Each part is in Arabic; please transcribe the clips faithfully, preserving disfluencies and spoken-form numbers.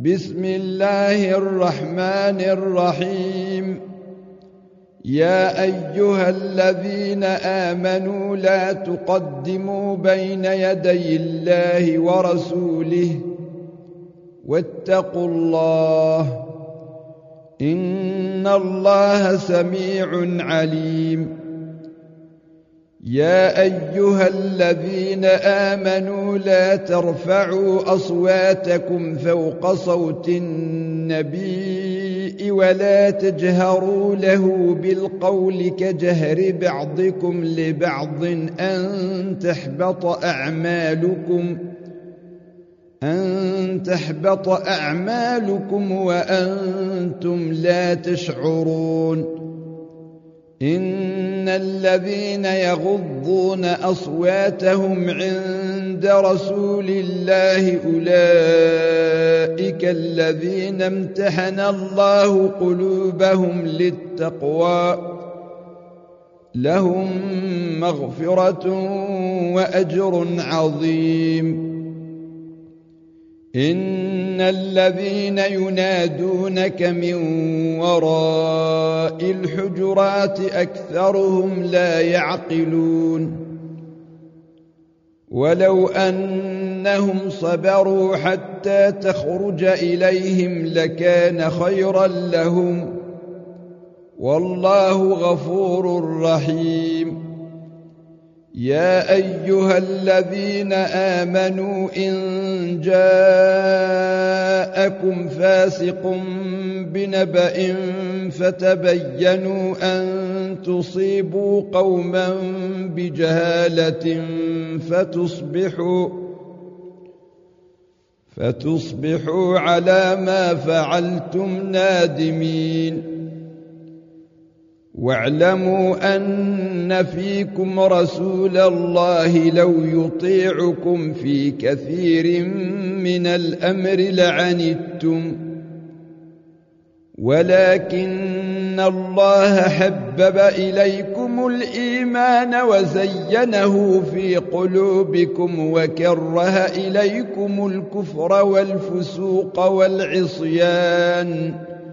بسم الله الرحمن الرحيم. يا أيها الذين آمنوا لا تقدموا بين يدي الله ورسوله واتقوا الله إن الله سميع عليم. يا أيها الذين آمنوا لا ترفعوا أصواتكم فوق صوت النبي ولا تجهروا له بالقول كجهر بعضكم لبعض أن تحبط أعمالكم أن تحبط أعمالكم وأنتم لا تشعرون. إن الذين يغضون أصواتهم عند رسول الله أولئك الذين امتحن الله قلوبهم للتقوى لهم مغفرة وأجر عظيم. إن الذين ينادونك من وراء الحجرات أكثرهم لا يعقلون. ولو أنهم صبروا حتى تخرج إليهم لكان خيرا لهم والله غفور رحيم. يا أيها الذين آمنوا إن جاءكم فاسق بنبأ فتبينوا أن تصيبوا قوما بجهالة فتصبحوا فتصبحوا على ما فعلتم نادمين. واعلموا أن فيكم رسول الله لو يطيعكم في كثير من الأمر لعنتم ولكن الله حبب إليكم الإيمان وزينه في قلوبكم وكره إليكم الكفر والفسوق والعصيان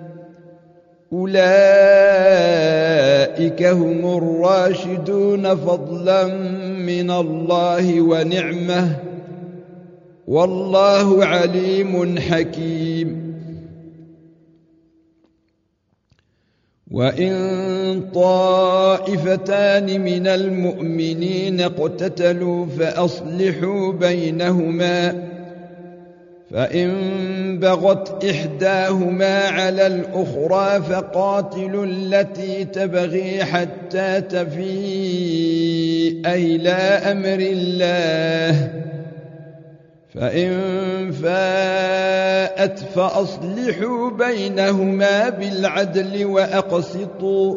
أولئك هم الراشدون فضلا من الله ونعمه والله عليم حكيم. وإن طائفتان من المؤمنين اقتتلوا فأصلحوا بينهما فإن بغت إحداهما على الأخرى فقاتلوا التي تبغي حتى تفيء إلى أمر الله فإن فاءت فأصلحوا بينهما بالعدل وأقسطوا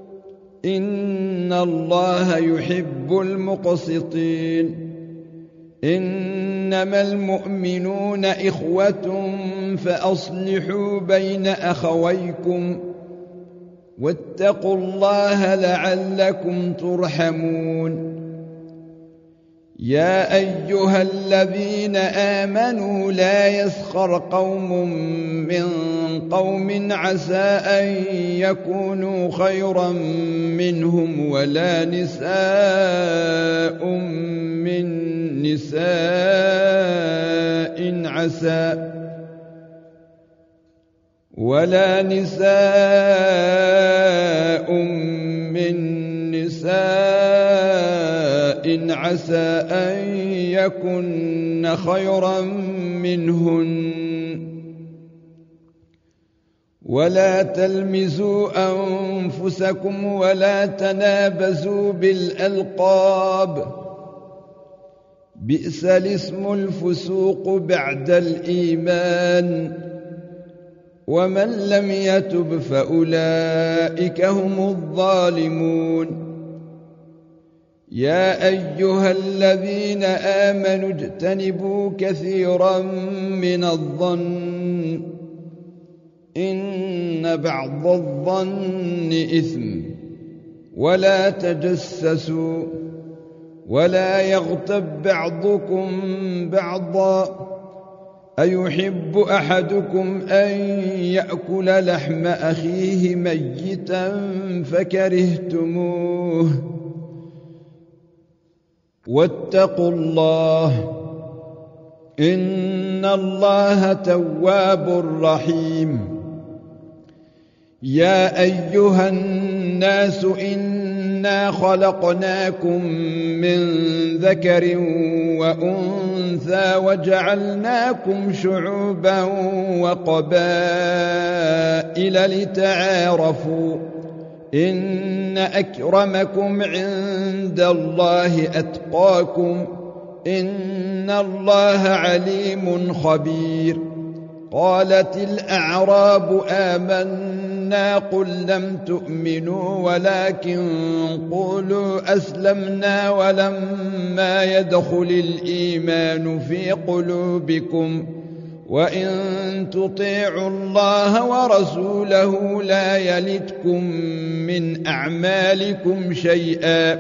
إن الله يحب المقسطين. إنما المؤمنون إخوة فأصلحوا بين أخويكم واتقوا الله لعلكم ترحمون. يا أيها الذين آمنوا لا يسخر قوم من قوم عسى أن يكونوا خيرا منهم ولا نساء من نساء عسى ولا نساء من نساء عسى أن يكن خيرا منهن ولا تلمزوا أنفسكم ولا تنابزوا بالألقاب بئس الاسم الفسوق بعد الإيمان ومن لم يتب فأولئك هم الظالمون. يا أيها الذين آمنوا اجتنبوا كثيرا من الظن إن بعض الظن إثم ولا تجسسوا ولا يغتب بعضكم بعضا أيحب أحدكم أن يأكل لحم أخيه ميتا فكرهتموه واتقوا الله إن الله تواب رحيم يا أيها الناس إنا خلقناكم من ذكر وأنثى وجعلناكم شعوبا وقبائل لتعارفوا إن أكرمكم عند الله أتقاكم إن الله عليم خبير قالت الأعراب آمنا قل لم تؤمنوا ولكن قولوا أسلمنا ولما يدخل الإيمان في قلوبكم وإن تطيعوا الله ورسوله لا يلتكم من أعمالكم شيئا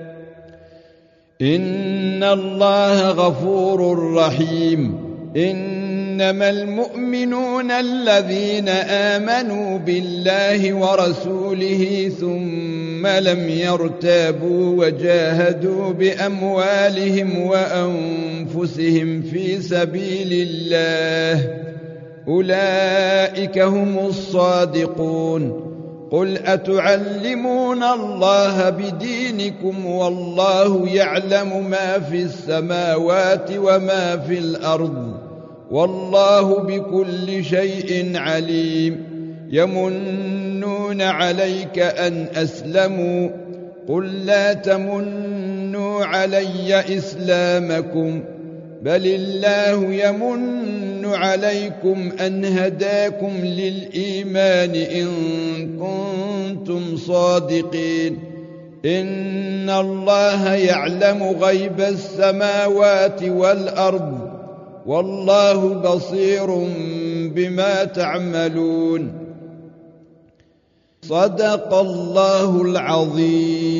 إن الله غفور رحيم إنما المؤمنون الذين آمنوا بالله ورسوله ثم لم يرتابوا وجاهدوا بأموالهم وأنفسهم في سبيل الله أولئك هم الصادقون قل أتعلمون الله بدينكم والله يعلم ما في السماوات وما في الأرض والله بكل شيء عليم يمنون عليك أن أسلموا قل لا تمنوا علي إسلامكم بل الله يمن عليكم أن هداكم للإيمان إن كنتم صادقين إن الله يعلم غيب السماوات والأرض والله بصير بما تعملون صدق الله العظيم.